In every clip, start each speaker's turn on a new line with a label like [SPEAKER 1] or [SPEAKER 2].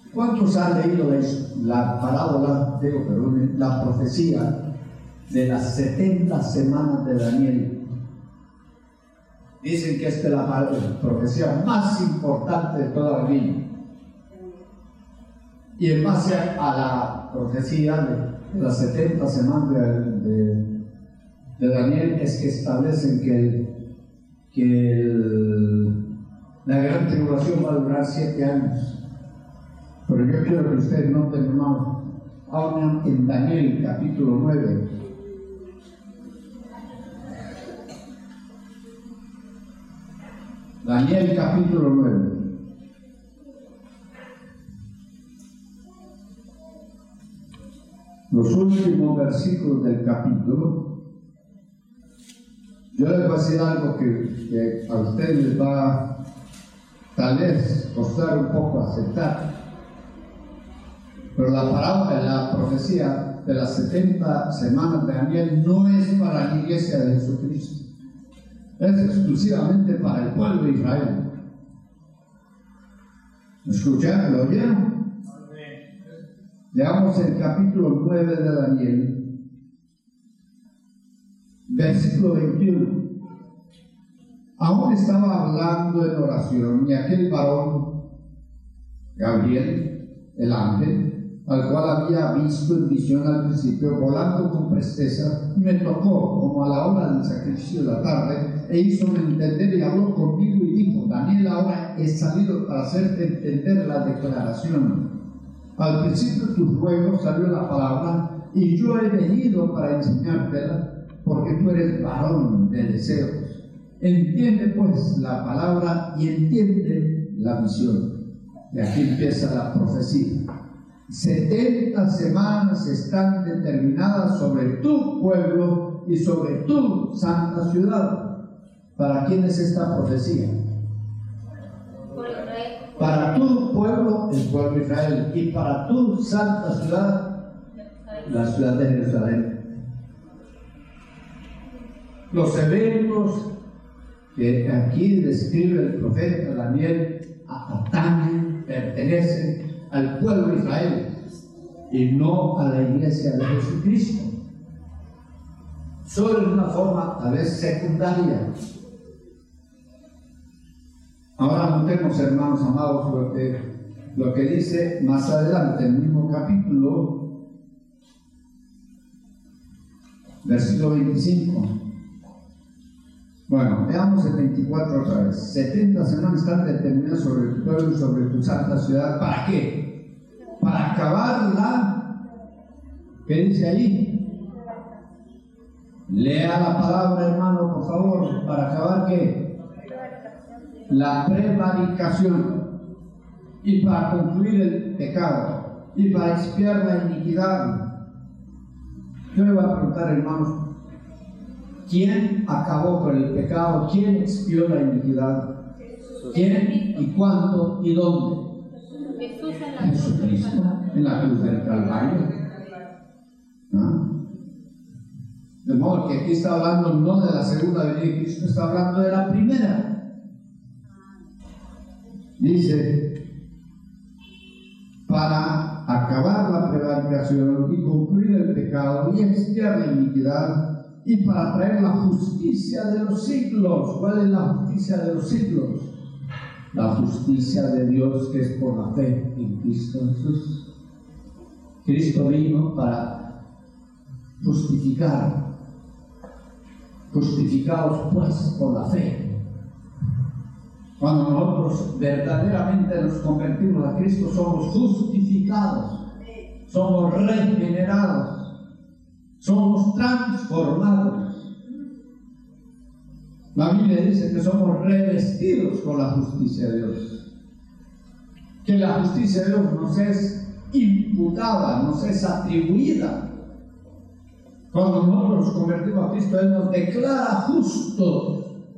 [SPEAKER 1] ¿Cuántos han leído la parábola, la profecía de las 70 semanas de Daniel? Dicen que esta es la profecía más importante de toda la Biblia. Y en base a la profecía de las 70 semanas de Daniel es que establecen que la gran tribulación va a durar 7 años. Pero yo quiero que ustedes noten, hermanos, ahora en Daniel capítulo 9. Daniel capítulo 9. Los últimos versículos del capítulo. Yo les voy a decir algo que a ustedes les va tal vez costar un poco aceptar. Pero la parábola, la profecía de las 70 semanas de Daniel no es para la iglesia de Jesucristo. Es exclusivamente para el pueblo de Israel. ¿Escucharon? ¿Lo oyeron? Leamos el capítulo 9 de Daniel, versículo 21. Aún estaba hablando en oración y aquel varón, Gabriel, el ángel, al cual había visto en visión al principio, volando con presteza, me tocó como a la hora del sacrificio de la tarde, e hízome entender y habló conmigo y dijo: Daniel, ahora he salido para hacerte entender la declaración. Al principio de tus ruegos salió la palabra, y yo he venido para enseñártela, porque tú eres varón de deseos. Entiende pues la palabra y entiende la visión. Y aquí empieza la profecía. 70 semanas están determinadas sobre tu pueblo y sobre tu santa ciudad. ¿Para quién es esta profecía? Para tu pueblo, el pueblo de Israel, y para tu santa ciudad, la ciudad de Jerusalén. Los eventos que aquí describe el profeta Daniel atañen, pertenecen al pueblo de Israel y no a la iglesia de Jesucristo. Solo en una forma tal vez secundaria. Ahora notemos, hermanos amados, lo que dice más adelante, en el mismo capítulo, versículo 25. Bueno, veamos el 24 otra vez. 70 semanas están determinadas sobre tu pueblo y sobre tu santa ciudad. ¿Para qué? Para acabarla. ¿Qué dice ahí? Lea la palabra, hermano, por favor. ¿Para acabar qué? La prevaricación, y para concluir el pecado, y para expiar la iniquidad. Yo le voy a preguntar, hermanos, ¿quién acabó con el pecado? ¿Quién expió la iniquidad? ¿Quién? ¿Y cuándo? ¿Y dónde? Jesucristo, en la cruz del Calvario. ¿No? De modo que aquí está hablando no de la segunda venida de Cristo, está hablando de la primera. Dice: para acabar la prevaricación y concluir el pecado y expiar la iniquidad, y para traer la justicia de los siglos. ¿Cuál es la justicia de los siglos? La justicia de Dios, que es por la fe en Cristo Jesús. Cristo vino para justificar. Justificados pues por la fe. Cuando nosotros verdaderamente nos convertimos a Cristo, somos justificados, somos regenerados, somos transformados. La Biblia dice que somos revestidos con la justicia de Dios, que la justicia de Dios nos es imputada, nos es atribuida. Cuando nosotros nos convertimos a Cristo, Él nos declara justos.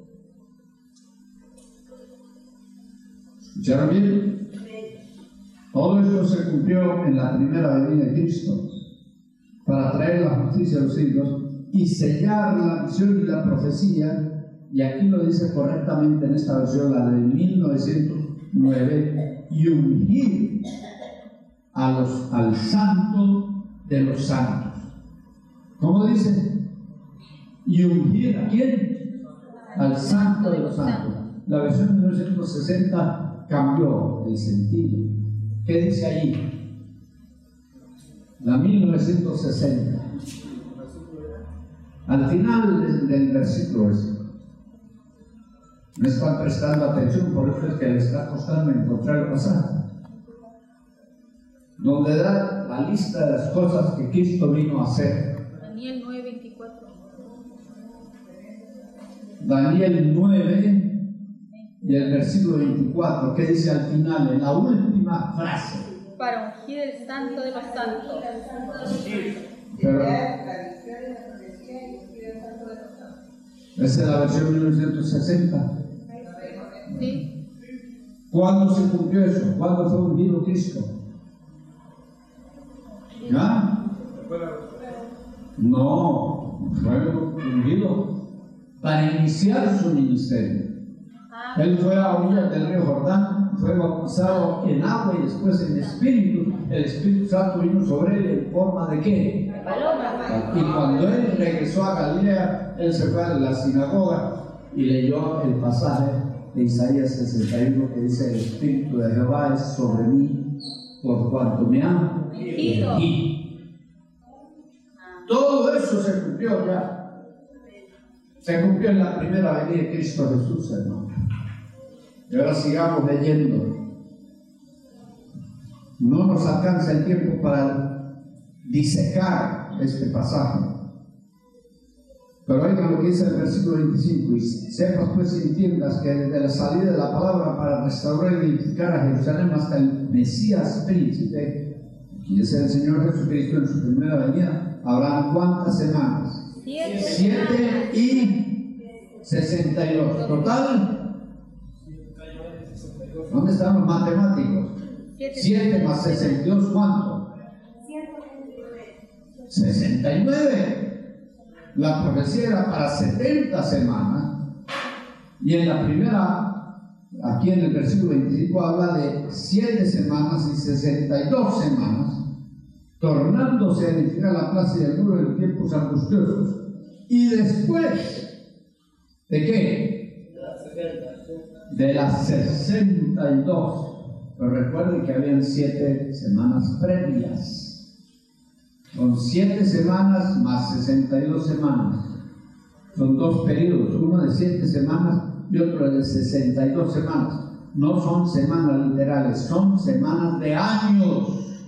[SPEAKER 1] ¿Escucharon bien? Todo esto se cumplió en la primera venida de Cristo para traer la justicia de los siglos y sellar la visión y la profecía. Y aquí lo dice correctamente en esta versión, la de 1909, y ungir al santo de los santos. ¿Cómo dice? ¿Y ungir a quién? Al santo de los santos. La versión 1960 cambió el sentido. ¿Qué dice allí? La 1960. Al final del versículo ese. No están prestando atención, por eso es que les está costando encontrar el pasaje. Donde da la lista de las cosas que Cristo vino a hacer.
[SPEAKER 2] Daniel 9:24.
[SPEAKER 1] Daniel 9 y el versículo 24, que dice al final, en la última frase.
[SPEAKER 2] Para ungir el santo de los santos.
[SPEAKER 1] Pero, esa es la versión 1960.
[SPEAKER 2] Sí.
[SPEAKER 1] ¿Cuándo se cumplió eso? ¿Cuándo fue ungido Cristo? ¿Ya? No, fue ungido para iniciar su ministerio. Él fue a orillas del río Jordán, fue bautizado en agua y después en espíritu. El Espíritu Santo vino sobre él en forma de ¿qué?
[SPEAKER 2] Paloma.
[SPEAKER 1] Y cuando él regresó a Galilea, él se fue a la sinagoga y leyó el pasaje de Isaías 61 que dice: el Espíritu de Jehová es sobre mí por cuanto me ha ungido. Todo eso se cumplió ya. Se cumplió en la primera venida de Cristo Jesús, hermano. Y ahora sigamos leyendo. No nos alcanza el tiempo para disecar este pasaje. Pero oigan lo que dice el versículo 25. Y sepas pues y entiendas que desde la salida de la palabra para restaurar y edificar a Jerusalén hasta el Mesías príncipe, y es el Señor Jesucristo en su primera venida, habrán ¿cuántas semanas? 7 y 62. Total. ¿Dónde están los matemáticos? 7 más 62, ¿cuánto? 69. La profecía era para 70 semanas. Y en la primera, aquí en el versículo 25, habla de 7 semanas y 62 semanas, tornándose a edificar la plaza y el muro en tiempos angustiosos. Y después, ¿de qué? De las 62. Pero recuerden que habían 7 semanas previas. Son 7 semanas más 62 semanas. Son 2 periodos, uno de 7 semanas y otro de 62 semanas. No son semanas literales, son semanas de años.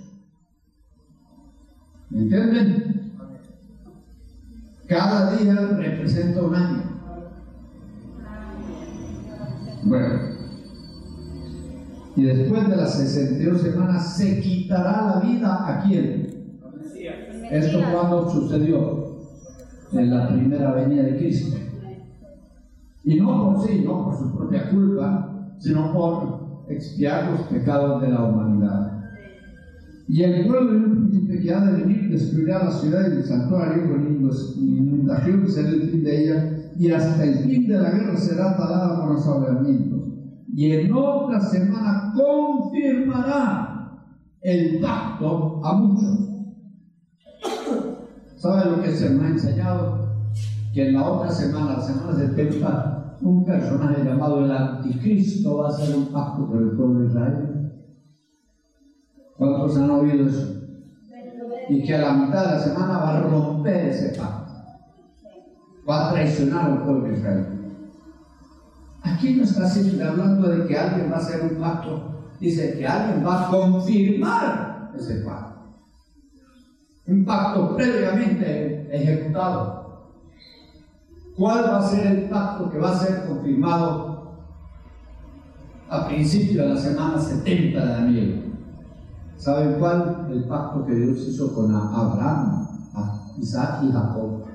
[SPEAKER 1] ¿Me entienden? Cada día representa un año. Bueno, y después de las 62 semanas se quitará la vida ¿a quién? ¿Esto cuándo sucedió? En la primera venida de Cristo. Y no por sí, no por su propia culpa, sino por expiar los pecados de la humanidad. Y el pueblo de un príncipe que ha de venir destruirá la ciudad y el santuario con inundación será el fin de ella, y hasta el fin de la guerra será talada con los ahogamientos. Y en otra semana confirmará el pacto a muchos. ¿Sabe lo que se me ha enseñado? Que en la otra semana, la semana 70, un personaje llamado el Anticristo va a hacer un pacto con el pueblo de Israel. ¿Cuántos han oído eso? Y que a la mitad de la semana va a romper ese pacto. Va a traicionar al pueblo de Israel. Aquí no está hablando de que alguien va a hacer un pacto. Dice que alguien va a confirmar ese pacto. Un pacto previamente ejecutado. ¿Cuál va a ser el pacto que va a ser confirmado a principio de la semana 70 de Daniel? ¿Saben cuál? El pacto que Dios hizo con Abraham, Isaac y Jacob.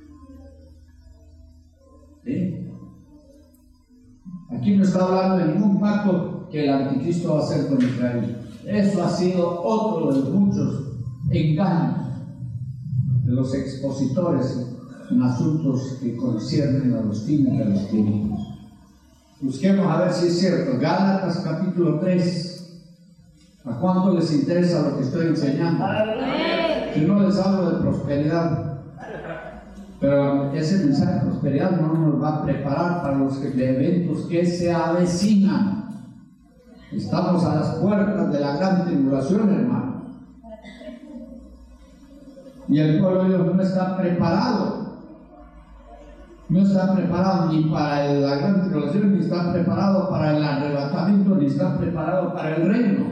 [SPEAKER 1] ¿Sí? Aquí no está hablando de ningún pacto que el Anticristo va a hacer con Israel. Eso ha sido otro de los muchos engaños de los expositores en asuntos que conciernen a los fines de los tiempos. Busquemos a ver si es cierto. Gálatas capítulo 3. ¿A cuánto les interesa lo que estoy enseñando? Si no les hablo de prosperidad. Pero ese mensaje de prosperidad no nos va a preparar para los eventos que se avecinan. Estamos a las puertas de la gran tribulación, hermano. Y el pueblo de Dios no está preparado. No está preparado ni para la gran tribulación, ni está preparado para el arrebatamiento, ni está preparado para el reino.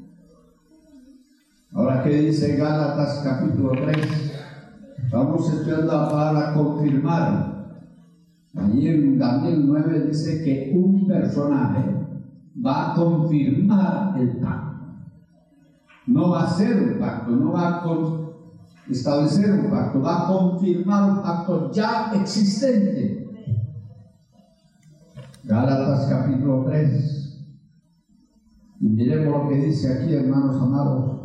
[SPEAKER 1] Ahora, ¿qué dice Gálatas capítulo 3? Estamos estudiando la palabra confirmar. Allí en Daniel 9 dice que un personaje va a confirmar el pacto. No va a hacer un pacto, no va a establecer un pacto, va a confirmar un pacto ya existente. Gálatas capítulo 3. Y miremos lo que dice aquí, hermanos amados.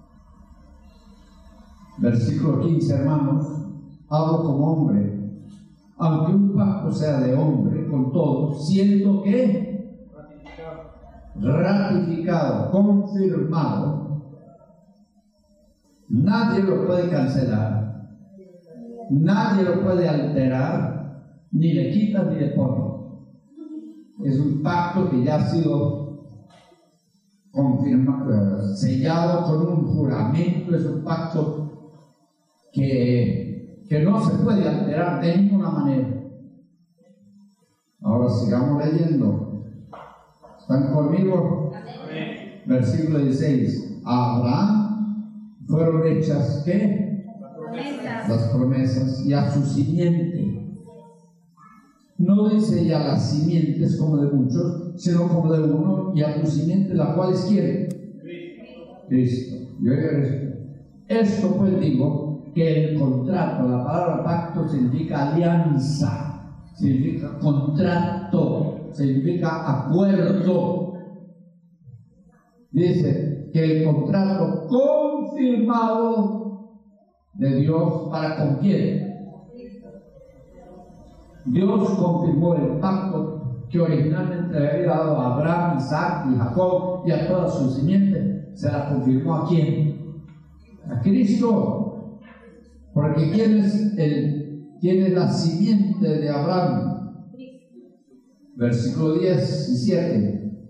[SPEAKER 1] Versículo 15, hermanos. Hablo como hombre. Aunque un pacto sea de hombre con todos, siento que ratificado, confirmado, nadie lo puede cancelar, nadie lo puede alterar, ni le quita ni le pone. Es un pacto que ya ha sido confirmado, sellado con un juramento. Es un pacto que no se puede alterar de ninguna manera. Ahora sigamos leyendo. ¿Están conmigo? Amén. Versículo 16. A Abraham fueron hechas ¿qué? Las promesas, y a su simiente. No dice ya las simientes como de muchos, sino como de uno, y a tu simiente, la cual es ¿quién? Cristo. Esto pues digo, que el contrato, la palabra pacto significa alianza, significa contrato, significa acuerdo. Dice que el contrato confirmado de Dios para con quién. Dios confirmó el pacto que originalmente le había dado a Abraham, Isaac y Jacob y a toda su simiente. Se la confirmó ¿a quién? A Cristo. Porque ¿quién es la simiente de Abraham? Versículo 17.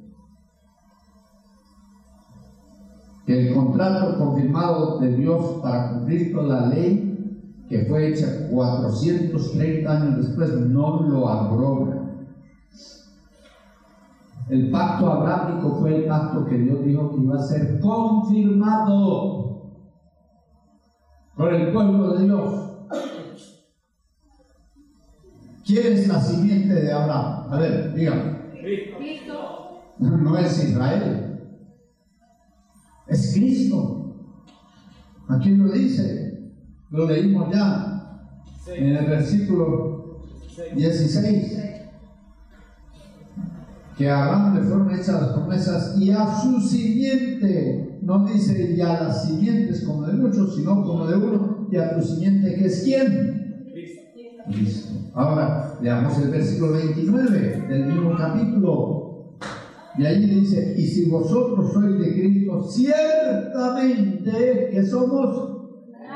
[SPEAKER 1] Que el contrato confirmado de Dios para cumplir con la ley, que fue hecha 430 años después, no lo abroga. El pacto abrámico fue el pacto que Dios dijo que iba a ser confirmado por el pueblo de Dios. ¿Quién es la simiente de Abraham? A ver, dígame. Cristo. No es Israel, es Cristo. Aquí lo dice, lo leímos ya en el versículo 16, que a Abraham le fueron hechas las promesas y a su simiente. No dice ya las simientes como de muchos, sino como de uno, y a tu simiente, que es ¿quién? Cristo. Ahora leamos el versículo 29 del mismo capítulo, y ahí dice: y si vosotros sois de Cristo, ciertamente que somos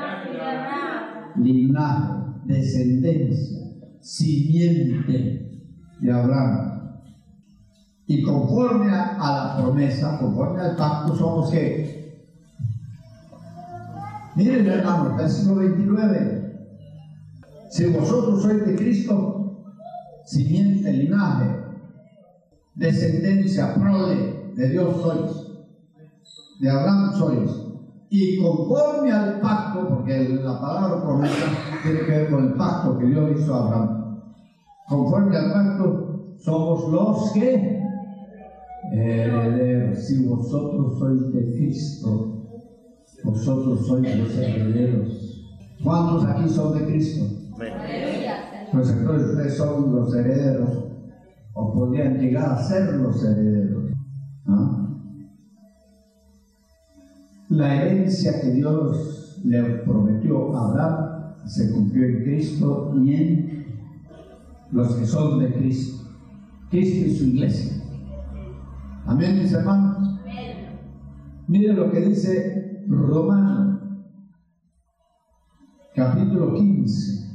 [SPEAKER 1] linaje, descendencia, simiente de Abraham. Y conforme a la promesa, conforme al pacto, somos ¿qué? Miren, hermanos, versículo 29. Si vosotros sois de Cristo, simiente, linaje, descendencia, prole de Dios sois, de Abraham sois, y conforme al pacto, porque la palabra promesa tiene que ver con el pacto que Dios hizo a Abraham, conforme al pacto somos los que herederos. Si vosotros sois de Cristo, vosotros sois los herederos. ¿Cuántos aquí son de Cristo? Pues entonces ustedes son los herederos, o podrían llegar a ser los herederos. ¿Ah? La herencia que Dios le prometió a Abraham se cumplió en Cristo y en los que son de Cristo. Cristo y su iglesia. Amén, mis hermanos. Mire lo que dice Romanos, capítulo 15,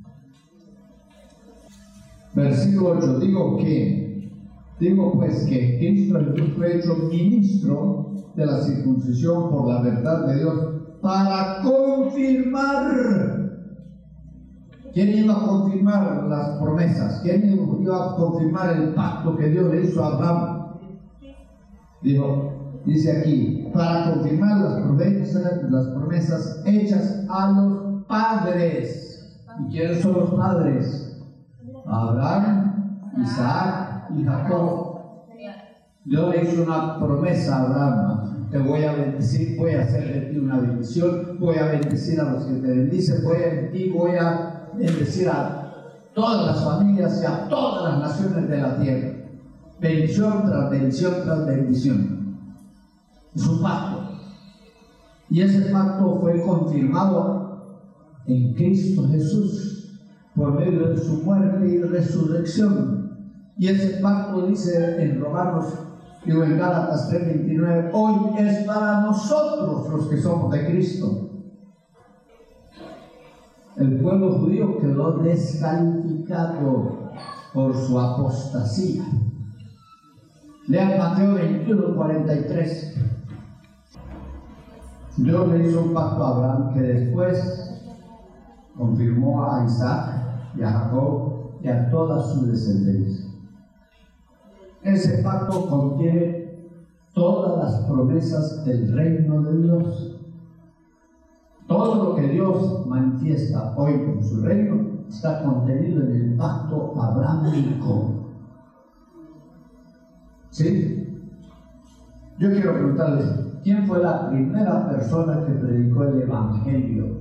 [SPEAKER 1] versículo 8. Digo pues que Cristo Jesús fue hecho ministro de la circuncisión por la verdad de Dios para confirmar. ¿Quién iba a confirmar las promesas? ¿Quién iba a confirmar el pacto que Dios le hizo a Abraham? Dice aquí, para confirmar las promesas hechas a los padres. ¿Y quiénes son los padres? Abraham, Isaac y Jacob. Dios le hizo una promesa a Abraham: te voy a bendecir, voy a hacer de ti una bendición, voy a bendecir a los que te bendicen, voy a bendecir a todas las familias y a todas las naciones de la tierra. Bendición tras bendición tras bendición. Es un pacto. Y ese pacto fue confirmado en Cristo Jesús por medio de su muerte y resurrección. Y ese pacto dice en en Gálatas 3:29, hoy es para nosotros los que somos de Cristo. El pueblo judío quedó descalificado por su apostasía. Lean Mateo 21:43. Dios le hizo un pacto a Abraham que después confirmó a Isaac y a Jacob y a toda su descendencia. Ese pacto contiene todas las promesas del reino de Dios. Todo lo que Dios manifiesta hoy con su reino está contenido en el pacto abrámico. ¿Sí? Yo quiero preguntarles, ¿quién fue la primera persona que predicó el Evangelio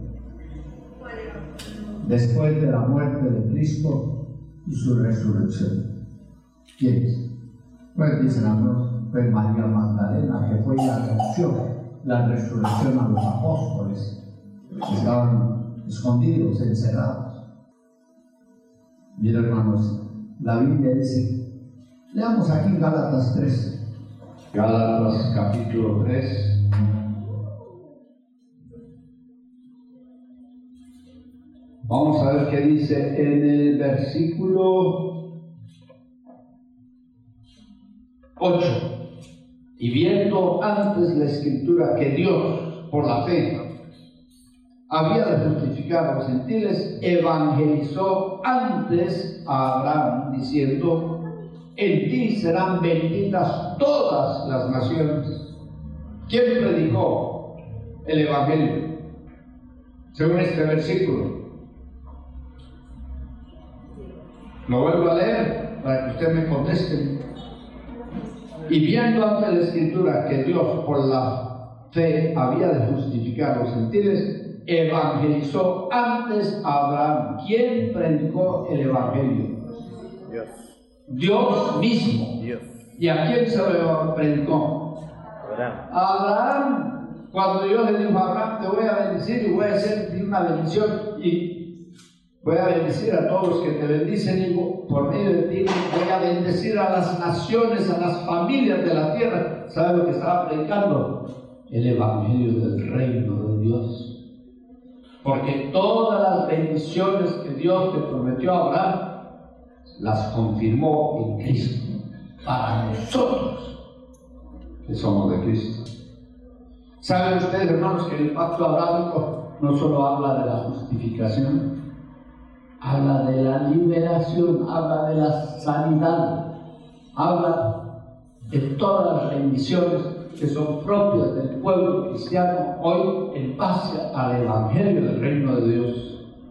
[SPEAKER 1] después de la muerte de Cristo y su resurrección? ¿Quién es? Pues dicen algunos, fue María Magdalena, que fue la que anunció la resurrección a los apóstoles. Estaban escondidos, encerrados. Mira, hermanos, la Biblia dice, leamos aquí en Gálatas 3. Gálatas capítulo 3. Vamos a ver qué dice en el versículo 8. Y viendo antes la Escritura que Dios, por la fe, había de justificar a los gentiles, evangelizó antes a Abraham, diciendo, en ti serán benditas todas las naciones. ¿Quién predicó el Evangelio? Según este versículo. Lo vuelvo a leer para que usted me conteste. Y viendo ante la Escritura que Dios por la fe había de justificar a los gentiles, evangelizó antes a Abraham. ¿Quién predicó el Evangelio?
[SPEAKER 3] Dios.
[SPEAKER 1] Dios mismo.
[SPEAKER 3] Dios.
[SPEAKER 1] ¿Y a quién se lo predicó?
[SPEAKER 3] Abraham.
[SPEAKER 1] A Abraham. Cuando Dios le dijo a Abraham, te voy a bendecir y voy a hacer una bendición y voy a bendecir a todos los que te bendicen y por medio de ti voy a bendecir a las naciones, a las familias de la tierra. ¿Sabe lo que estaba predicando? El Evangelio del reino de Dios. Porque todas las bendiciones que Dios le prometió a Abraham las confirmó en Cristo para nosotros que somos de Cristo. ¿Saben ustedes, hermanos, que el pacto abrámico no solo habla de la justificación, habla de la liberación, habla de la sanidad, habla de todas las bendiciones que son propias del pueblo cristiano hoy en base al Evangelio del reino de Dios?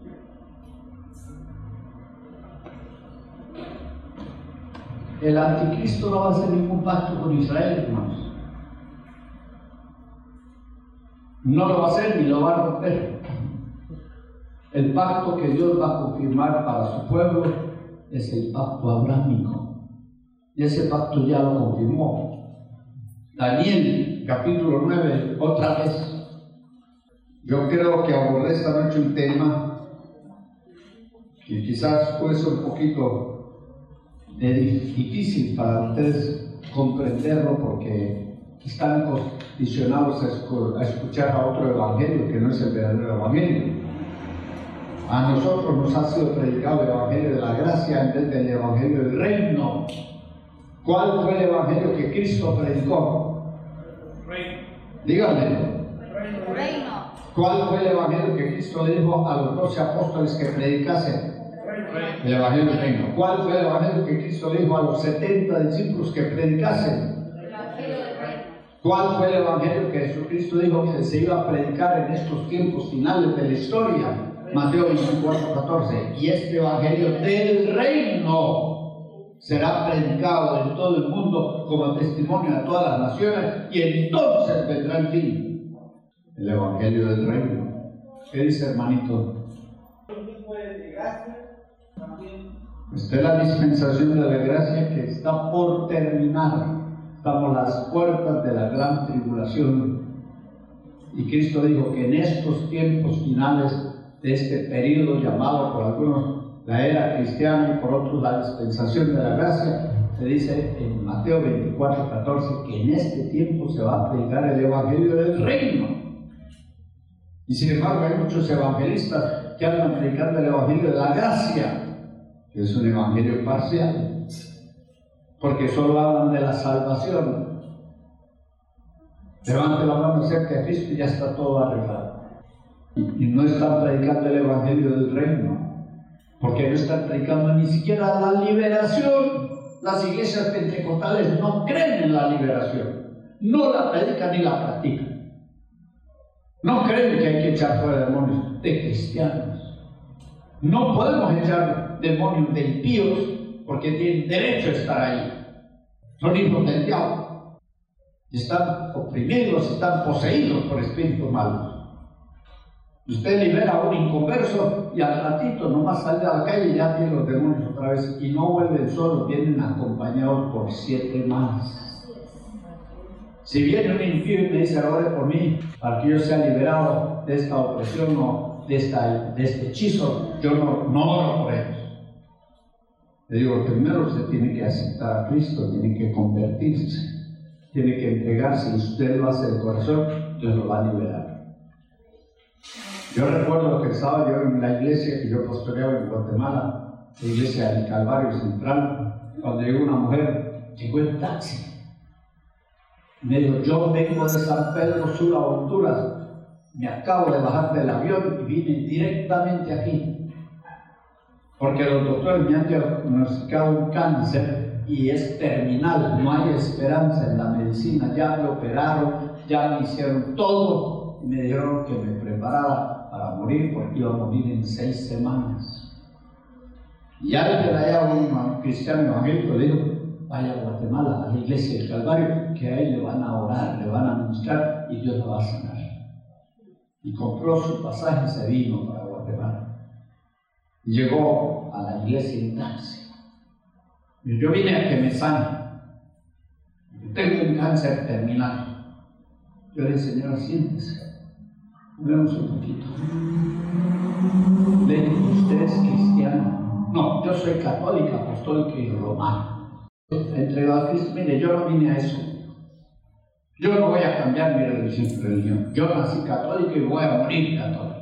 [SPEAKER 1] El anticristo no va a hacer ningún pacto con Israel, hermanos. No lo va a hacer ni lo va a romper. El pacto que Dios va a confirmar para su pueblo es el pacto abrámico. Y ese pacto ya lo confirmó Daniel, capítulo 9, otra vez. Yo creo que abordé esta noche un tema que quizás puede ser un poquito difícil para ustedes comprenderlo porque están aficionados a escuchar a otro evangelio que no es el verdadero evangelio. A nosotros nos ha sido predicado el evangelio de la gracia en vez del evangelio del reino. ¿Cuál fue el evangelio que Cristo predicó?
[SPEAKER 3] Reino.
[SPEAKER 1] Díganme.
[SPEAKER 2] Reino.
[SPEAKER 1] ¿Cuál fue el evangelio que Cristo le dijo a los 12 apóstoles que predicasen? El evangelio del reino. ¿Cuál fue el evangelio que Cristo le dijo a los 70 discípulos que predicasen?
[SPEAKER 2] El evangelio del reino.
[SPEAKER 1] ¿Cuál fue el evangelio que Jesucristo dijo que se iba a predicar en estos tiempos finales de la historia? Mateo 24:14. Y este evangelio del reino será predicado en todo el mundo como testimonio a todas las naciones, y entonces vendrá el fin. El evangelio del reino. ¿Qué dice, hermanito? Esta es la dispensación de la gracia que está por terminar. Estamos a las puertas de la gran tribulación. Y Cristo dijo que en estos tiempos finales de este periodo llamado por algunos la era cristiana y por otros la dispensación de la gracia, se dice en Mateo 24:14 que en este tiempo se va a predicar el evangelio del reino. Y sin embargo hay muchos evangelistas que andan predicando el evangelio de la gracia, que es un evangelio parcial, porque solo hablan de la salvación. Levante la mano cerca de Cristo y ya está todo arreglado. Y no están predicando el evangelio del reino, porque no están predicando ni siquiera la liberación. Las iglesias pentecostales no creen en la liberación, no la predican ni la practican. No creen que hay que echar fuera demonios de cristianos. No podemos echar demonios de impíos porque tienen derecho a estar ahí. Son hijos del diablo. Están oprimidos, están poseídos por espíritus malos. Usted libera a un inconverso y al ratito nomás sale a la calle y ya tiene los demonios otra vez, y no vuelven solos, vienen acompañados por 7 más. Si viene un impío y me dice ore por mí para que yo sea liberado de esta opresión o de este hechizo, yo no oro por ellos. Le digo, primero usted tiene que aceptar a Cristo, tiene que convertirse, tiene que entregarse, y si usted lo hace de corazón, Dios lo va a liberar. Yo recuerdo que estaba yo en la iglesia que yo pastoreaba en Guatemala, la iglesia del Calvario Central, cuando llegó una mujer, llegó en taxi. Me dijo, yo vengo de San Pedro Sula, Honduras, me acabo de bajar del avión y vine directamente aquí, porque los doctores me han diagnosticado un cáncer y es terminal, no hay esperanza en la medicina, ya me operaron, ya me hicieron todo, y me dijeron que me preparara para morir, porque iba a morir en 6 semanas. Y alguien allá, un cristiano evangélico, le dijo, vaya a Guatemala, a la iglesia del Calvario, que a él le van a orar, le van a ministrar y Dios la va a sanar. Y compró su pasaje y se vino para Guatemala. Y llegó a la iglesia en taxi. Y yo vine a que me sane. Yo tengo un cáncer terminal. Yo le dije, señora, siéntese. Hablemos un poquito. Le dije, ¿usted es cristiano? No, yo soy católica, apostólica y romana. Entregado a Cristo. Mire, yo no vine a eso. Yo no voy a cambiar mi religión. Yo nací católico y voy a morir católico.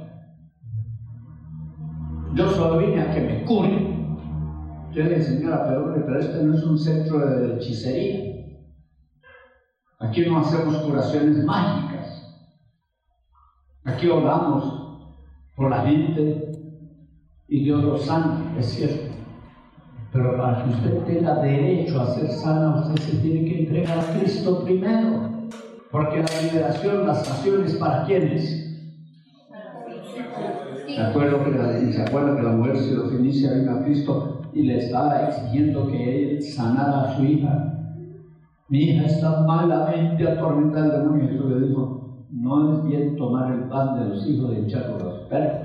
[SPEAKER 1] Yo solo vine a que me cure. Yo le dije, señora, pero este no es un centro de hechicería. Aquí no hacemos curaciones mágicas. Aquí oramos por la gente y Dios los sana, es cierto. Pero para que usted tenga derecho a ser sana, usted se tiene que entregar a Cristo primero. Porque la liberación, la sanación es para quienes. ¿Se acuerda que la mujer sirofenicia vino a Cristo y le estaba exigiendo que él sanara a su hija? Mi hija está malamente atormentada del demonio. Y Jesús le dijo, no es bien tomar el pan de los hijos y echarlo a los perros.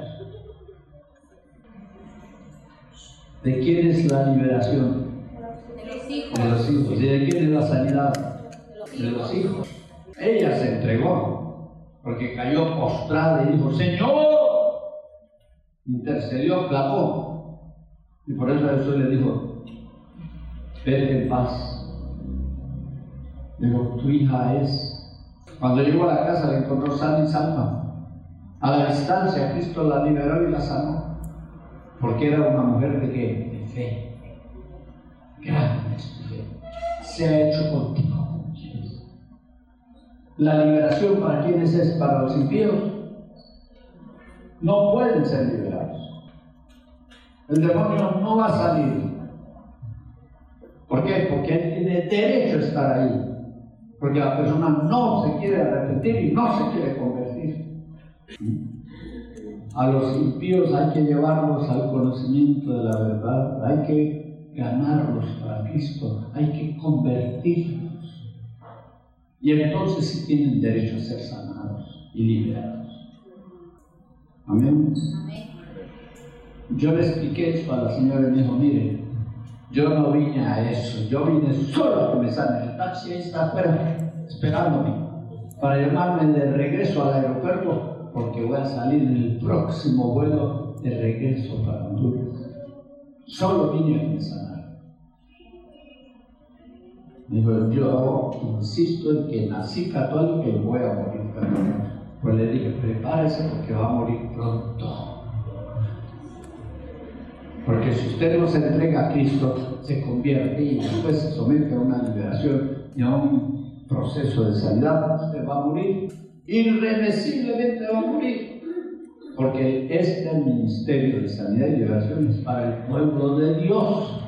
[SPEAKER 1] ¿De quién es la liberación?
[SPEAKER 2] De los hijos.
[SPEAKER 1] De los hijos. ¿Y de quién es la sanidad? De los hijos. Ella se entregó porque cayó postrada y dijo, Señor, intercedió, clamó. Y por eso Jesús le dijo, vete en paz. Dijo, tu hija es.
[SPEAKER 3] Cuando llegó a la casa la encontró sana y salva. A la distancia Cristo la liberó y la sanó. Porque era una mujer de ¿qué? De fe. Grande es tu fe. Se ha hecho contigo. La liberación para quienes es, para los impíos, no pueden ser liberados. El demonio no va a salir. ¿Por qué? Porque él tiene derecho a estar ahí. Porque la persona no se quiere arrepentir y no se quiere convertir. A los impíos hay que llevarlos al conocimiento de la verdad, hay que ganarlos para Cristo, hay que convertirlos. Y entonces sí tienen derecho a ser sanados y liberados. Amén. Yo le expliqué eso a la señora y me dijo, mire, yo no vine a eso, yo vine solo a que me sanen. El taxi ahí está afuera, esperándome, para llamarme de regreso al aeropuerto, porque voy a salir en el próximo vuelo de regreso para Honduras. Solo vine a que me sanara. Me dijo, yo insisto en que nací católico y voy a morir católico. Pues le dije, prepárese porque va a morir pronto. Porque si usted no se entrega a Cristo, se convierte y después se somete a una liberación y a un proceso de sanidad, usted va a morir. Irreversiblemente va a morir. Porque este ministerio de sanidad y liberación es para el pueblo de Dios.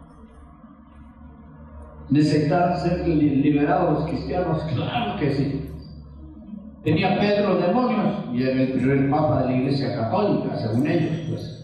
[SPEAKER 3] ¿Necesitan ser liberados los cristianos? Claro que sí. Tenía Pedro demonios y era el primer papa de la Iglesia Católica, según ellos, pues.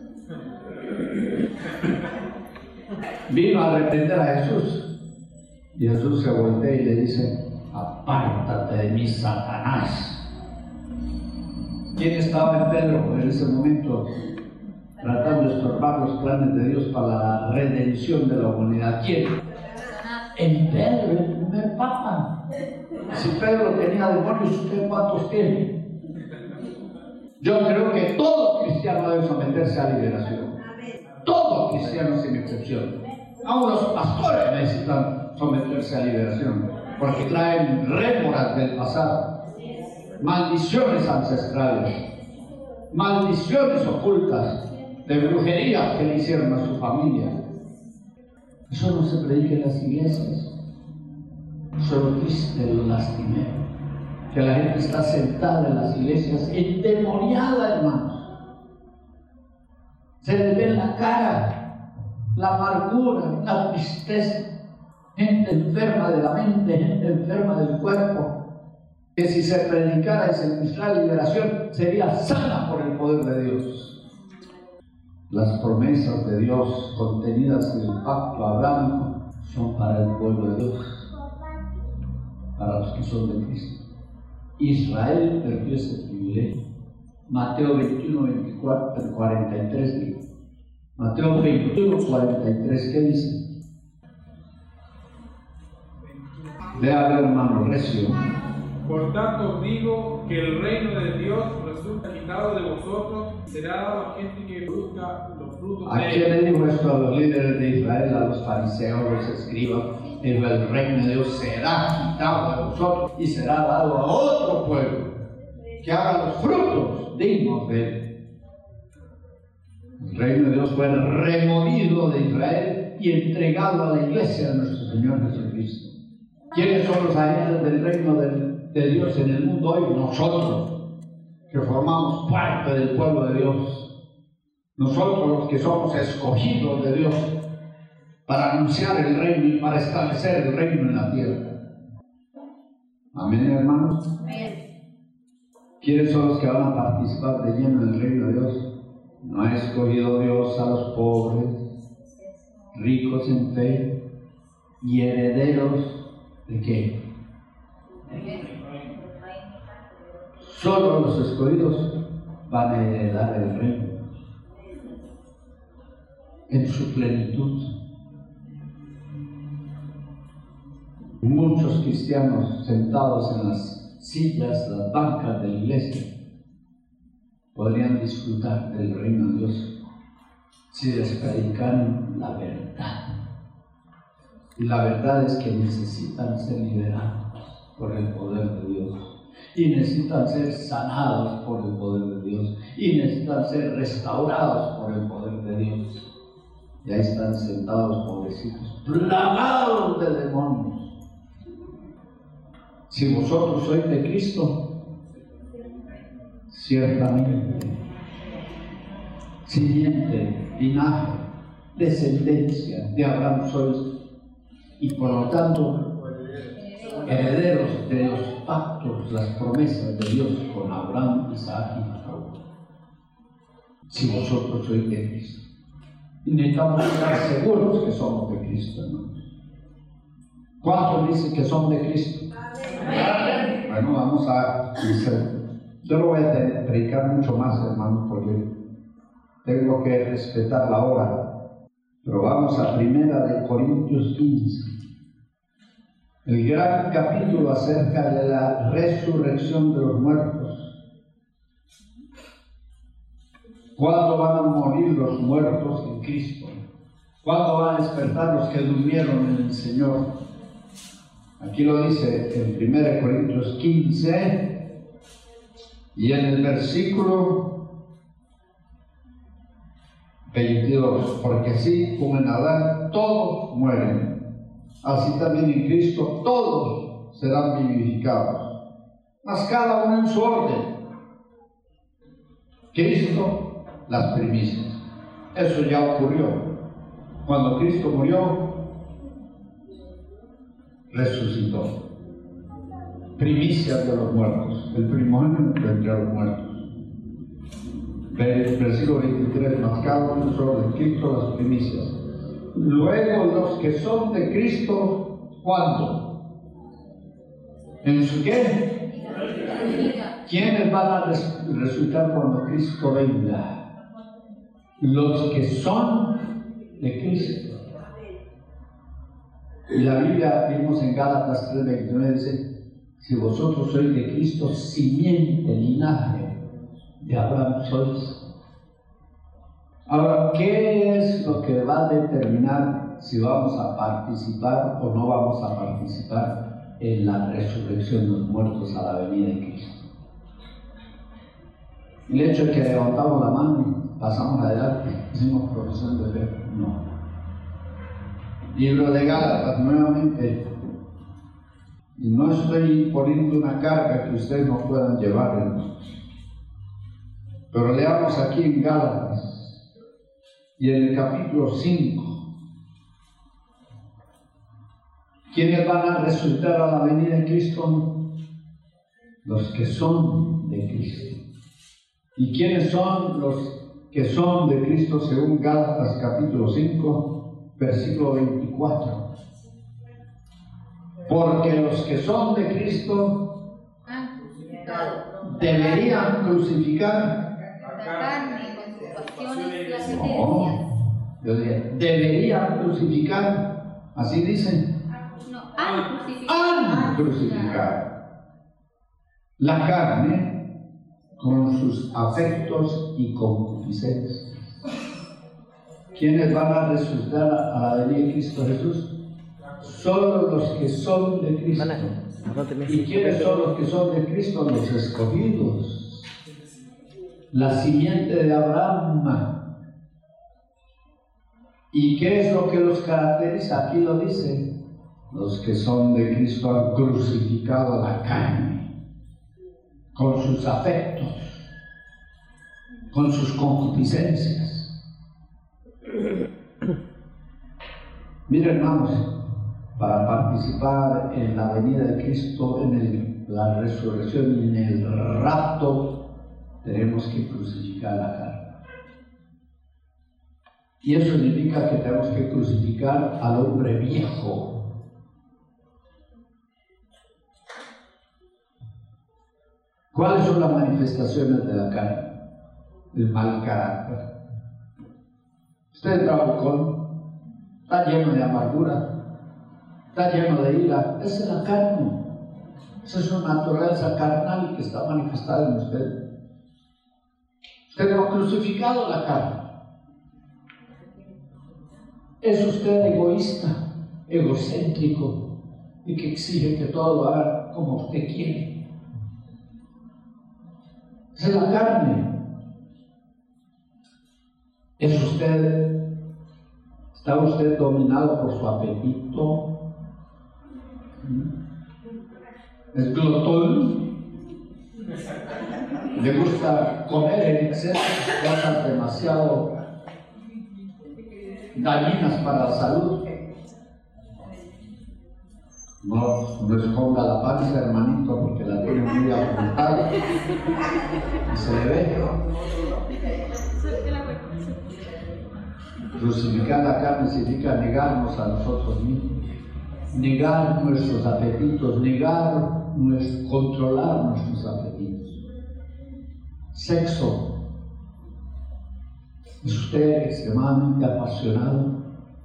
[SPEAKER 3] Vino a arrepentir a Jesús y Jesús se voltea y le dice, apártate de mí, Satanás. ¿Quién estaba en Pedro en ese momento tratando de estorbar los planes de Dios para la redención de la humanidad? ¿Quién? En Pedro, el primer papa. Si Pedro tenía demonios, ¿usted cuántos tiene? Yo creo que todo cristiano debe someterse a liberación. Todo cristiano sin excepción. Aún los pastores necesitan someterse a liberación, porque traen rémoras del pasado, maldiciones ancestrales, maldiciones ocultas de brujería que le hicieron a su familia. Eso no se predica en las iglesias. Solo triste, lo lastimero, que la gente está sentada en las iglesias endemoniada, hermanos. Se les ve en la cara la amargura, la tristeza, gente enferma de la mente, gente enferma del cuerpo, que si se predicara y se ministrara liberación, sería sana por el poder de Dios. Las promesas de Dios contenidas en el pacto abrámico son para el pueblo de Dios, para los que son de Cristo. Israel perdió ese privilegio. Mateo 21, 24, 43 dice. Mateo 21, 43, ¿qué dice? Véalo, hermano recio.
[SPEAKER 4] Por tanto os digo que el reino de Dios resulta quitado de vosotros, será dado a gente que busca los frutos de él.
[SPEAKER 3] ¿A quién le dijo esto? A los líderes de Israel, a los fariseos, los escribas. El reino de Dios será quitado de vosotros y será dado a otro pueblo que haga los frutos dignos de él. El reino de Dios fue removido de Israel y entregado a la iglesia de nuestro Señor Jesucristo. ¿Quiénes son los agentes del reino de Dios en el mundo hoy? Nosotros, que formamos parte del pueblo de Dios. Nosotros los que somos escogidos de Dios para anunciar el reino y para establecer el reino en la tierra. Amén, hermanos. ¿Quiénes son los que van a participar de lleno en el reino de Dios? No ha escogido Dios a los pobres, ricos en fe y herederos ¿de qué? Solo los escogidos van a heredar el reino en su plenitud. Muchos cristianos sentados en las sillas, las bancas de la iglesia, podrían disfrutar del reino de Dios si les predicaran la verdad. Y la verdad es que necesitan ser liberados. por el poder de Dios. Y necesitan ser sanados por el poder de Dios. Y necesitan ser restaurados por el poder de Dios. Y ahí están sentados, pobrecitos, plagados de demonios. Si vosotros sois de Cristo, ciertamente, simiente, linaje, descendencia de Abraham sois, y por lo tanto, herederos de los pactos, las promesas de Dios con Abraham, Isaac y Jacob. Si vosotros sois de Cristo. Y necesitamos estar seguros que somos de Cristo, hermanos. ¿Cuántos dicen que son de Cristo? Amén. Bueno, vamos a decir, yo no voy a predicar mucho más, hermanos, porque tengo que respetar la hora. Pero vamos a 1 Corintios 15. El gran capítulo acerca de la resurrección de los muertos. ¿Cuándo van a morir los muertos en Cristo? ¿Cuándo van a despertar los que durmieron en el Señor? Aquí lo dice en 1 Corintios 15 y en el versículo 22. Porque así como en Adán todos mueren, así también en Cristo todos serán vivificados, mas cada uno en su orden. Cristo, las primicias. Eso ya ocurrió. Cuando Cristo murió, resucitó. Primicias de los muertos, el primogénito entre los muertos. Versículo 23, mas cada uno en su orden. Cristo, las primicias. Luego los que son de Cristo, ¿cuándo? ¿En su qué? ¿Quiénes van a resucitar cuando Cristo venga? Los que son de Cristo. Y la Biblia, vimos en Gálatas 3:29, dice: si vosotros sois de Cristo, simiente, linaje de Abraham sois. Ahora, ¿qué es lo que va a determinar si vamos a participar o no vamos a participar en la resurrección de los muertos a la venida de Cristo? El hecho de que levantamos la mano y pasamos adelante, hicimos profesión de fe, no. Libro de Gálatas, nuevamente, no estoy poniendo una carga que ustedes no puedan llevar, hermanos. Pero leamos aquí en Gálatas, y en el capítulo 5, ¿quiénes van a resucitar a la venida de Cristo? Los que son de Cristo. ¿Y quiénes son los que son de Cristo según Gálatas capítulo 5, versículo 24? Porque los que son de Cristo deberían crucificar
[SPEAKER 2] la carne con sus pasiones y las
[SPEAKER 3] no,
[SPEAKER 2] sentencias.
[SPEAKER 3] yo diría, deberían crucificar, así dicen.
[SPEAKER 2] No, han
[SPEAKER 3] crucificado la carne con sus afectos y concupiscencias. ¿Quiénes van a resucitar a la venida de Cristo Jesús? Solo los que son de Cristo. ¿Y quiénes son los que son de Cristo? Los escogidos, la simiente de Abraham. ¿Y qué es lo que los caracteriza? Aquí lo dice: los que son de Cristo han crucificado la carne con sus afectos, con sus concupiscencias. Miren, hermanos, para participar en la venida de Cristo, en la resurrección y en el rapto, tenemos que crucificar la carne. Y eso significa que tenemos que crucificar al hombre viejo. ¿Cuáles son las manifestaciones de la carne? El mal carácter. Usted entra al alcohol, está lleno de amargura, está lleno de ira. Esa es la carne. Esa es su naturaleza carnal que está manifestada en usted. Usted no ha crucificado la carne. Es usted egoísta, egocéntrico y que exige que todo lo haga como usted quiere. Esa es la carne. ¿Está usted dominado por su apetito? ¿Es glotón? ¿Le gusta comer en exceso cosas demasiado dañinas para la salud? No esconda la panza, hermanito, porque la tiene muy apuntada y se le ve. Crucificar la carne significa negarnos a nosotros mismos, negar nuestros apetitos, controlar nuestros apetitos. Sexo. ¿Es usted extremadamente apasionado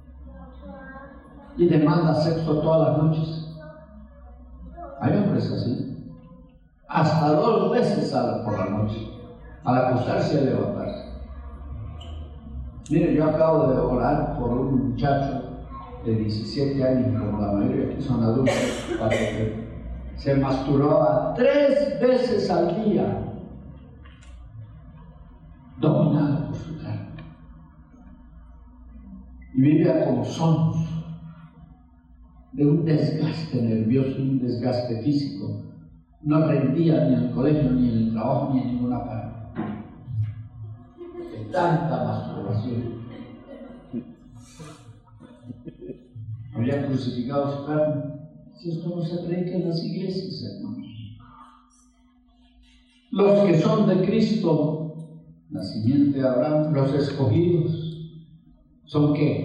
[SPEAKER 3] y demanda sexo todas las noches? Hay hombres así, hasta 2 veces por la noche, al acostarse y al levantarse. Mire, yo acabo de orar por un muchacho de 17 años, como la mayoría aquí son adultos, para que se masturbaba 3 veces al día, dominado por su carne, y vivía como zonas de un desgaste nervioso, un desgaste físico. No rendía ni en el colegio, ni en el trabajo, ni en ninguna parte. De tanta masturbación. Había crucificado su carne. Si esto no se predica en las iglesias, hermanos. Los que son de Cristo, la simiente de Abraham, los escogidos, ¿son qué?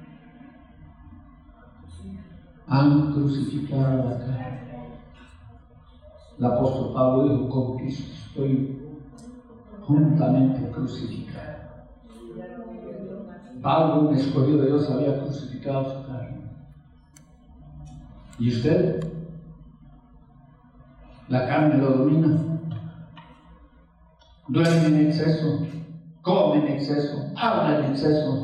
[SPEAKER 3] Han crucificado la carne. El apóstol Pablo dijo: con Cristo estoy juntamente crucificado. Pablo, un escogido de Dios, había crucificado su carne. ¿Y usted? La carne lo domina. Duerme en exceso, come en exceso, habla en exceso.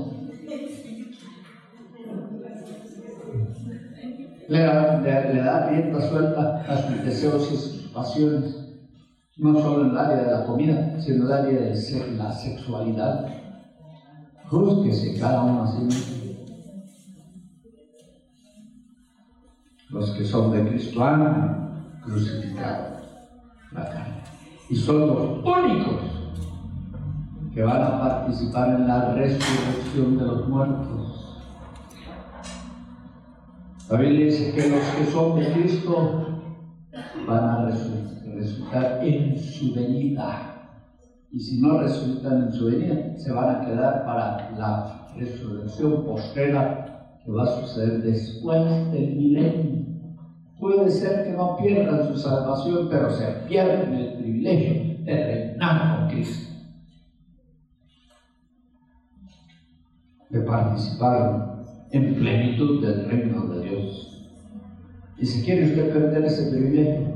[SPEAKER 3] Le da rienda suelta a sus deseos y sus pasiones, no solo en el área de la comida, sino en el área de la sexualidad. Júzguese cada uno así mismo. Los que son de Cristo han crucificado la carne y son los únicos que van a participar en la resurrección de los muertos. La Biblia dice que los que son de Cristo van a resucitar en su venida. Y si no resucitan en su venida, se van a quedar para la resurrección postrera que va a suceder después del milenio. Puede ser que no pierdan su salvación, pero se pierden el privilegio de reinar con Cristo, de participar en plenitud del reino de Dios. Y si quiere usted perder ese privilegio,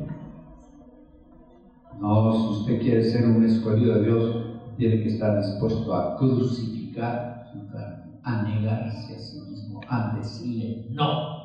[SPEAKER 3] no, si usted quiere ser un escogido de Dios, tiene que estar dispuesto a crucificar su carne, a negarse a sí mismo, a decirle no.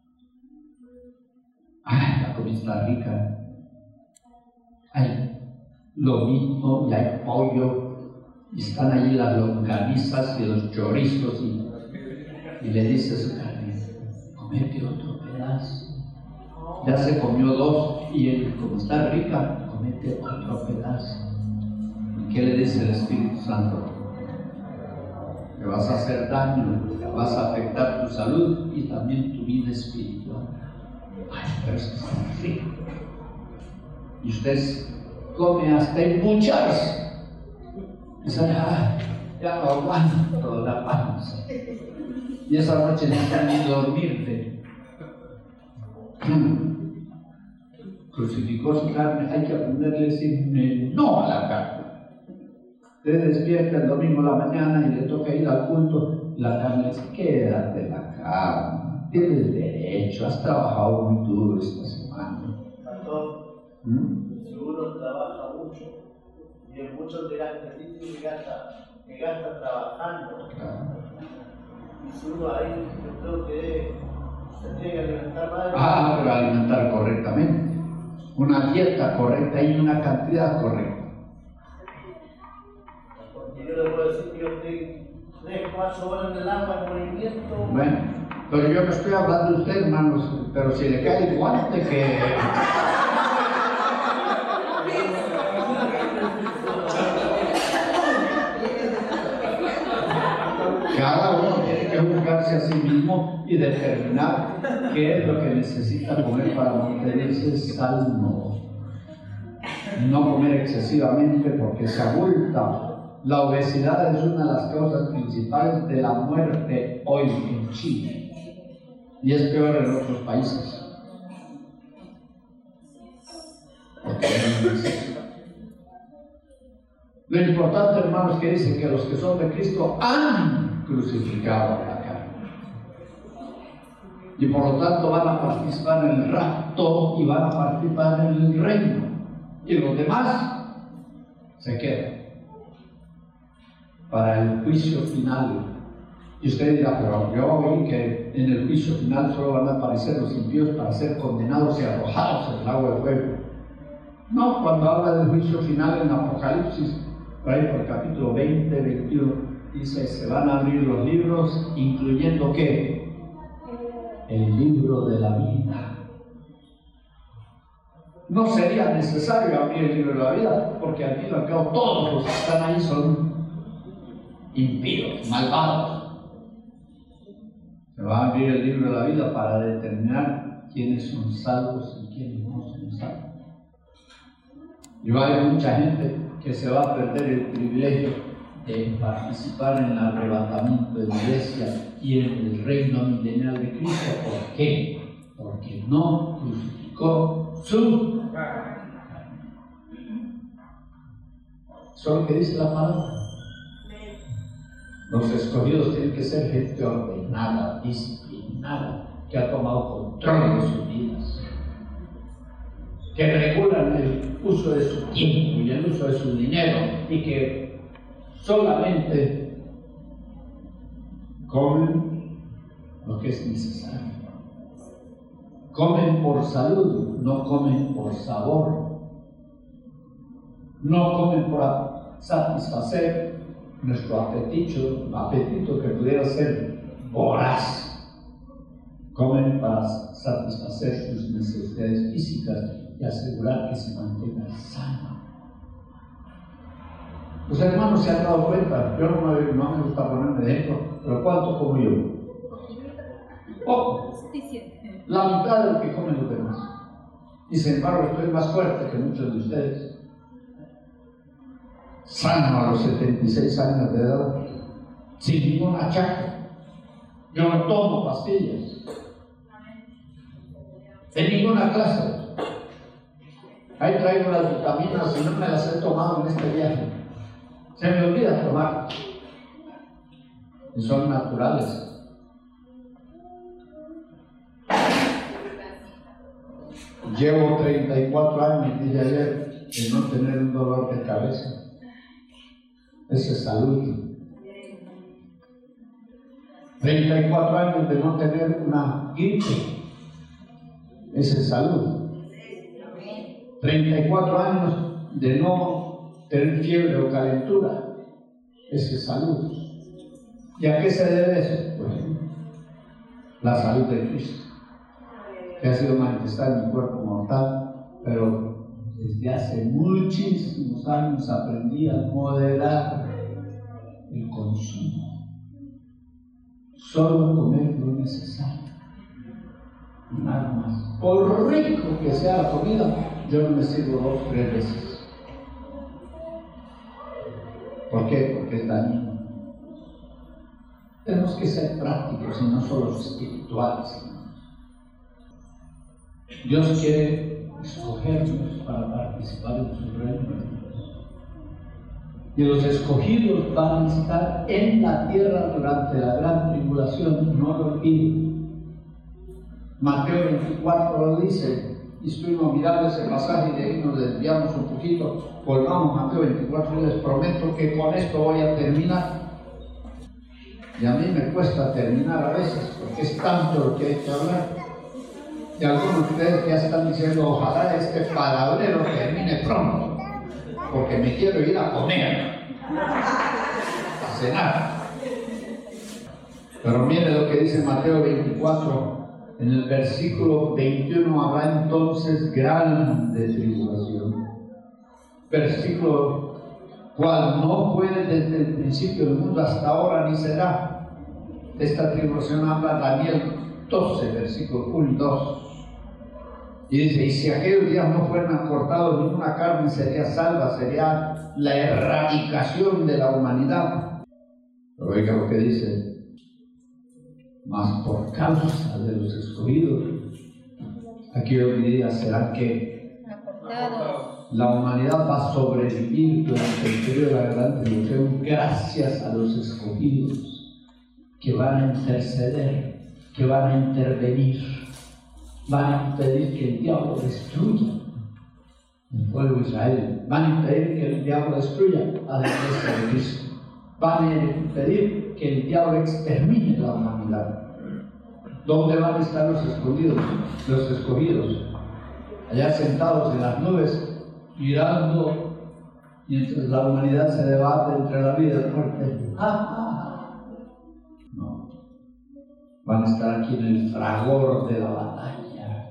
[SPEAKER 3] Ay, la comida está rica, hay lomito y hay pollo, y están allí las longanizas y los chorizos, y le dice a su carne: comete otro pedazo. Ya se comió 2 y él, como está rica, comete otro pedazo. ¿Y qué le dice el Espíritu Santo? Le vas a hacer daño, vas a afectar tu salud y también tu vida espiritual. Ay, pero es que está rico. Y usted come hasta embucharse. Y dice: ay, ya no aguanto la panza. Y esa noche no está ni dormirte. Crucificó su carne. Hay que aprenderle a decir no a la carne. Usted despierta el domingo a la mañana y le toca ir al culto. La carne le dice: quédate en la cama, tienes derecho, has trabajado muy duro esta semana.
[SPEAKER 5] Pastor, si uno trabaja mucho, y muchos dirán que sí me gasta trabajando. Y si uno ahí, yo creo que se tiene que alimentar más.
[SPEAKER 3] Pero alimentar correctamente. una dieta correcta y una cantidad correcta.
[SPEAKER 5] Porque yo le puedo decir que yo estoy 3-4 horas en el agua en movimiento.
[SPEAKER 3] Bueno, pero yo no estoy hablando de usted, hermanos, pero si le cae el guante que... Cada uno tiene que buscarse a sí mismo y determinar qué es lo que necesita comer para mantenerse sano. No comer excesivamente porque se abulta. La obesidad es una de las causas principales de la muerte hoy en Chile y es peor en otros países. Lo importante, hermanos, es que dice que los que son de Cristo han crucificado la carne y por lo tanto van a participar en el rapto y van a participar en el reino, y los demás se quedan para el juicio final. Y usted dirá, pero yo oí que en el juicio final solo van a aparecer los impíos para ser condenados y arrojados en el agua de fuego. No, cuando habla del juicio final en Apocalipsis, por ahí por el capítulo 20, 21, dice, se van a abrir los libros, incluyendo ¿qué? El libro de la vida. No sería necesario abrir el libro de la vida, porque al fin y al cabo todos los que están ahí son impíos, malvados. Se va a abrir el libro de la vida para determinar quiénes son salvos y quiénes no son salvos. Y va a haber mucha gente que se va a perder el privilegio de participar en el arrebatamiento de la iglesia y en el reino milenial de Cristo. ¿Por qué? Porque no crucificó su carne. Eso es lo que dice la palabra. Los escogidos tienen que ser gente ordenada, disciplinada, que ha tomado control de sus vidas, que regulan el uso de su tiempo y el uso de su dinero, y que solamente comen lo que es necesario. Comen por salud, no comen por sabor. No comen por satisfacer nuestro apetito que pudiera ser voraz. Comen para satisfacer sus necesidades físicas y asegurar que se mantenga sano. Los hermanos se han dado cuenta, yo no me gusta ponerme de ejemplo, pero ¿cuánto como yo? Poco. La mitad de lo que comen los demás. Y sin embargo estoy más fuerte que muchos de ustedes. Sano a los 76 años de edad, sin ninguna achaque. Yo no tomo pastillas de ninguna clase. Ahí traigo las vitaminas y no me las he tomado en este viaje. Se me olvida tomar. Y son naturales. Llevo 34 años, dije ayer, de no tener un dolor de cabeza. Esa es salud. 34 años de no tener una gripe. Esa es salud. 34 años de no tener fiebre o calentura. Esa es salud. ¿Y a qué se debe eso? Pues la salud de Cristo, que ha sido manifestada en mi cuerpo mortal, pero desde hace muchísimos años aprendí a moderar el consumo. Solo comer lo necesario, nada más. Por rico que sea la comida, yo no me sirvo 2 o 3 veces. ¿Por qué? Porque es dañino. Tenemos que ser prácticos y no solo espirituales. Dios quiere escogernos para participar en su reino. Y los escogidos van a estar en la tierra durante la gran tribulación, no lo olviden. Mateo 24 lo dice, y estuvimos mirando ese pasaje y de ahí nos desviamos un poquito. Volvamos a Mateo 24 y les prometo que con esto voy a terminar. Y a mí me cuesta terminar a veces, porque es tanto lo que hay que hablar. Y algunos de ustedes ya están diciendo, ojalá este palabrero termine pronto, porque me quiero ir a comer, a cenar. Pero mire lo que dice Mateo 24, en el versículo 21, habrá entonces grande tribulación. Versículo cual no fue desde el principio del mundo hasta ahora ni será. Esta tribulación habla Daniel 12, versículo 1 y 2. Y dice, y si aquellos días no fueran acortados, ninguna carne sería salva, sería la erradicación de la humanidad. Pero oiga lo que dice, mas por causa de los escogidos, aquellos días serán que la humanidad va a sobrevivir durante el periodo de la gran tribulación gracias a los escogidos que van a interceder, que van a intervenir, van a impedir que el diablo destruya el pueblo de Israel, van a impedir que el diablo destruya a la iglesia de Cristo, van a impedir que el diablo extermine la humanidad. ¿Dónde van a estar los escogidos? Los escogidos, allá sentados en las nubes, mirando mientras la humanidad se debate entre la vida y la muerte. No, van a estar aquí en el fragor de la batalla,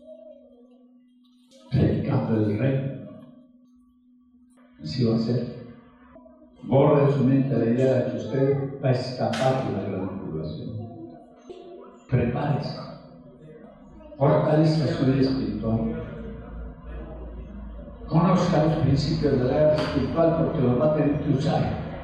[SPEAKER 3] predicando el reino. Así va a ser. Borre de su mente la idea de que usted va a escapar de la gran tribulación. Prepárese, fortalezca su vida espiritual, conozca los principios de la guerra espiritual porque los va a tener que usar.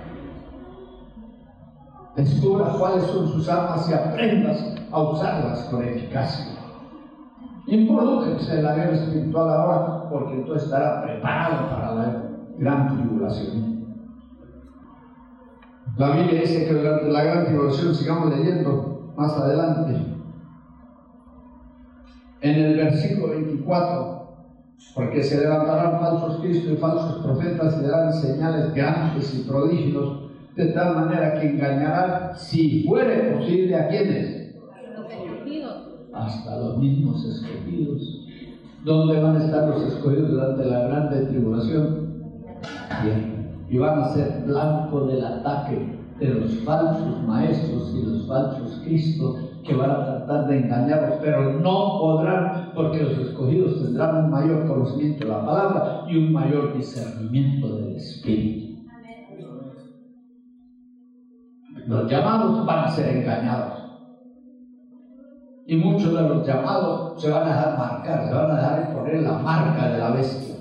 [SPEAKER 3] Descubra cuáles son sus armas y aprendas a usarlas con eficacia. Involúquese en la guerra espiritual ahora porque entonces estará preparado para la gran tribulación. La Biblia dice que durante la gran tribulación, sigamos leyendo más adelante, en el versículo 24, porque se levantarán falsos cristos y falsos profetas y darán señales grandes y prodigios, de tal manera que engañarán, si fuere posible, ¿a quiénes?
[SPEAKER 2] Los escogidos.
[SPEAKER 3] Hasta los mismos escogidos. ¿Dónde van a estar los escogidos durante la grande tribulación? Bien. Y van a ser blanco del ataque de los falsos maestros y los falsos cristos que van a tratar de engañarlos, pero no podrán, porque los escogidos tendrán un mayor conocimiento de la palabra y un mayor discernimiento del Espíritu. Los llamados van a ser engañados. Y muchos de los llamados se van a dejar marcar, se van a dejar poner la marca de la bestia.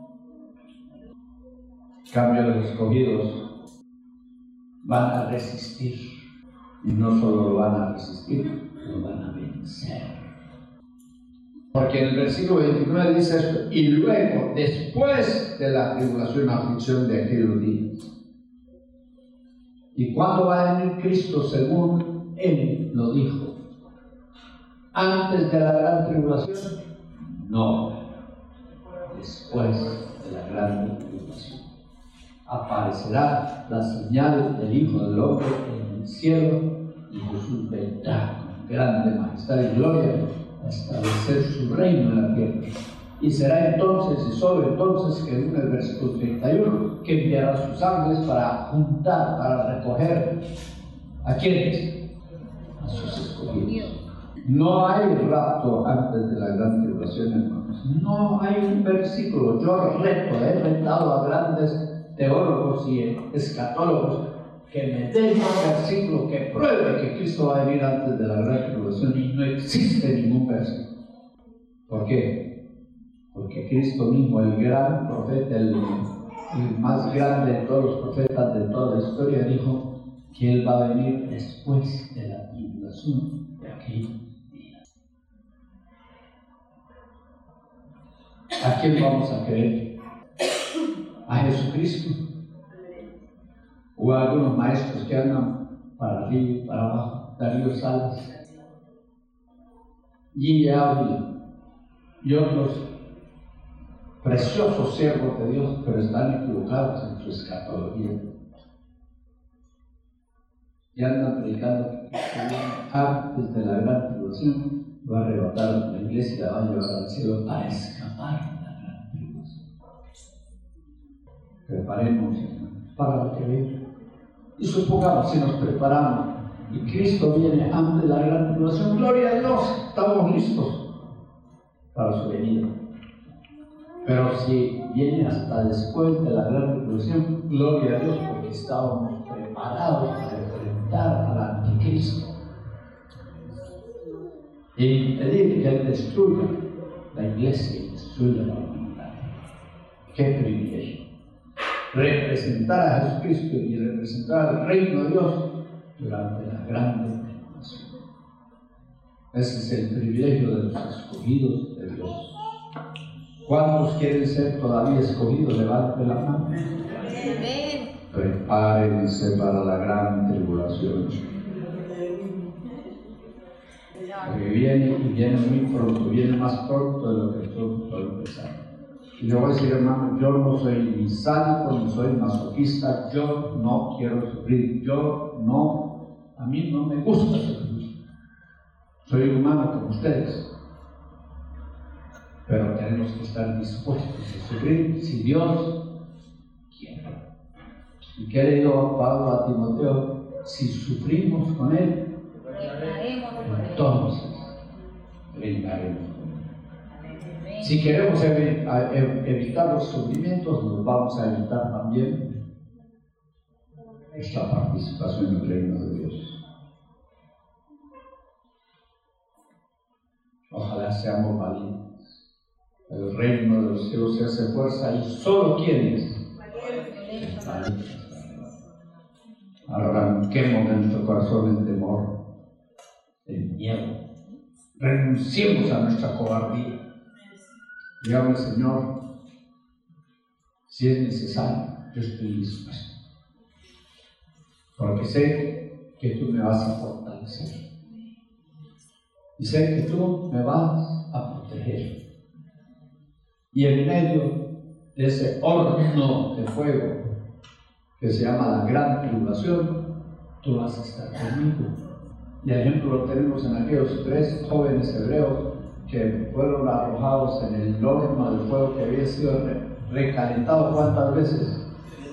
[SPEAKER 3] En cambio, los escogidos van a resistir. Y no solo lo van a resistir, lo van a vencer. Porque en el versículo 29 dice esto, y luego, después de la tribulación, aflicción de aquellos días. ¿Y cuándo va a venir Cristo según Él lo dijo? ¿Antes de la gran tribulación? No, después de la gran tribulación. Aparecerá la señal del Hijo del Hombre en el cielo y Jesús vendrá con grande majestad y gloria a establecer su reino en la tierra. Y será entonces y solo entonces que en el versículo 31 que enviará sus ángeles para juntar, para recoger ¿a quiénes? A sus escogidos. No hay rapto antes de la gran tribulación, hermanos. No hay un versículo. Yo reto, he retado a grandes teólogos y escatólogos que me den un versículo que pruebe que Cristo va a venir antes de la gran tribulación, y no existe ningún versículo. ¿Por qué? Porque Cristo mismo, el gran profeta, el más grande de todos los profetas de toda la historia, dijo que Él va a venir después de la tribulación de aquellos días. ¿A quién vamos a creer? ¿A Jesucristo? ¿O a algunos maestros que andan para arriba y para abajo? Darío Salas, Gille Ávila y otros preciosos siervos de Dios, pero están equivocados en su escatología. y andan predicando que antes de la gran tribulación va a arrebatar la iglesia y la va a llevar al cielo para escapar de la gran tribulación. Preparemos para lo que viene. Y supongamos si nos preparamos y Cristo viene antes de la gran tribulación, gloria a Dios, estamos listos para su venida. Pero si viene hasta después de la gran tribulación, gloria a Dios, porque estábamos preparados para enfrentar al anticristo e impedir que Él destruya la iglesia y destruya la humanidad. ¡Qué privilegio! Representar a Jesucristo y representar al reino de Dios durante la gran tribulación. Ese es el privilegio de los escogidos de Dios. ¿Cuántos quieren ser todavía escogidos? Levanten la mano. Prepárense para la gran tribulación. Porque viene y viene muy pronto, viene más pronto de lo que nosotros podemos pensar. Y le voy a decir, hermano, yo no soy ni sádico, ni soy masoquista, yo no quiero sufrir, a mí no me gusta sufrir. Soy humano como ustedes. Pero tenemos que estar dispuestos a sufrir si Dios quiere. Y que le digo Pablo a Timoteo, si sufrimos con Él, entonces reinaremos con Él. Si queremos evitar los sufrimientos, nos vamos a evitar también nuestra participación en el reino de Dios. Ojalá seamos valientes. El reino de los cielos se hace fuerza y solo quienes arranquemos de nuestro corazón el temor, el miedo, renunciemos a nuestra cobardía. Dígame, Señor, si es necesario, yo estoy dispuesto, porque sé que tú me vas a fortalecer y sé que tú me vas a proteger. Y en medio de ese horno de fuego que se llama la gran tribulación, tú vas a estar conmigo. Y el ejemplo lo tenemos en aquellos 3 jóvenes hebreos que fueron arrojados en el horno de fuego que había sido recalentado. ¿Cuántas veces?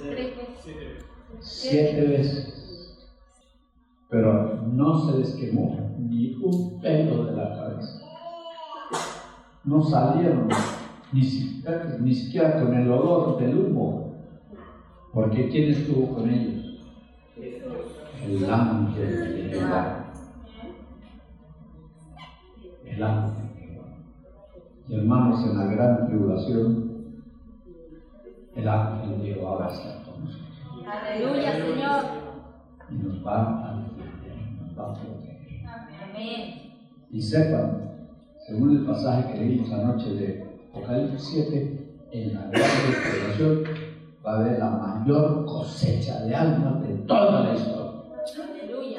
[SPEAKER 3] 7 veces. Pero no se les quemó ni un pelo de la cabeza. No salieron ni siquiera con el olor del humo, porque ¿quién estuvo con ellos? El ángel de Jehová. El ángel de Jehová. Y hermanos, en la gran tribulación, el ángel de Jehová va a estar con nosotros.
[SPEAKER 2] Aleluya, Señor.
[SPEAKER 3] Y nos va a defender, nos va a proteger.
[SPEAKER 2] Amén.
[SPEAKER 3] Y sepan, según el pasaje que leímos anoche de Apocalipsis 7, en la gran tribulación va a haber la mayor cosecha de almas de toda la historia.
[SPEAKER 2] Aleluya.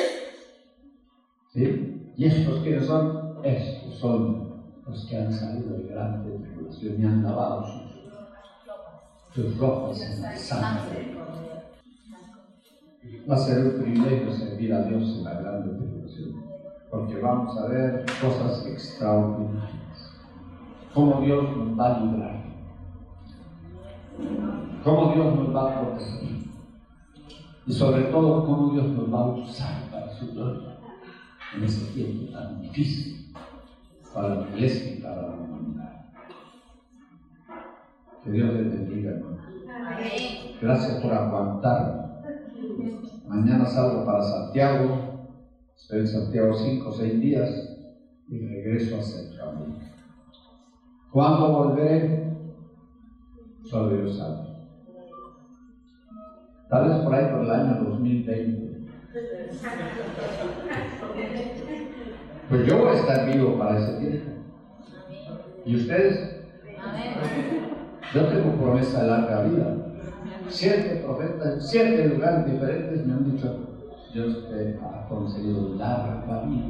[SPEAKER 3] ¿Sí? ¿Y estos quiénes son? Estos son los que han salido de gran tribulación y han lavado sus ropas en la sangre. Va a ser un privilegio servir a Dios en la gran tribulación, porque vamos a ver cosas extraordinarias. Cómo Dios nos va a librar, cómo Dios nos va a proteger y sobre todo cómo Dios nos va a usar para su gloria en ese tiempo tan difícil para la iglesia y para la humanidad. Que Dios les bendiga, hermanos. Gracias por aguantar. Mañana salgo para Santiago, estoy en Santiago 5 o 6 días y regreso a Centroamérica. ¿Cuándo volveré? Solo Dios sabe. Tal vez por ahí por el año 2020. Pues yo voy a estar vivo para ese tiempo. ¿Y ustedes? Yo tengo promesa de larga vida. 7 profetas en 7 lugares diferentes me han dicho: Dios te ha concedido larga vida.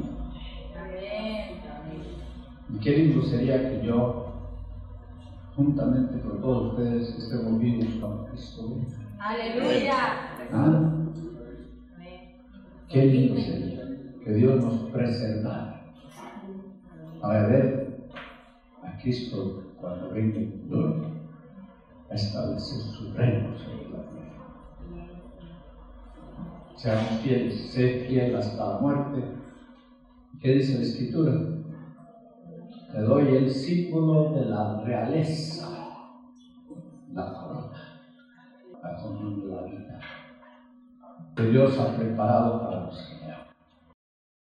[SPEAKER 3] Y qué lindo sería que yo, juntamente con todos ustedes, estemos vivos con Cristo.
[SPEAKER 2] Aleluya.
[SPEAKER 3] ¿Ah? Qué lindo sería que Dios nos preservara para ver a Cristo cuando venga en gloria a establecer su reino sobre la tierra. Seamos fieles, sé fiel hasta la muerte. ¿Qué dice la Escritura? Te doy el símbolo de la realeza, la corona, la corona de la vida que Dios ha preparado para nosotros.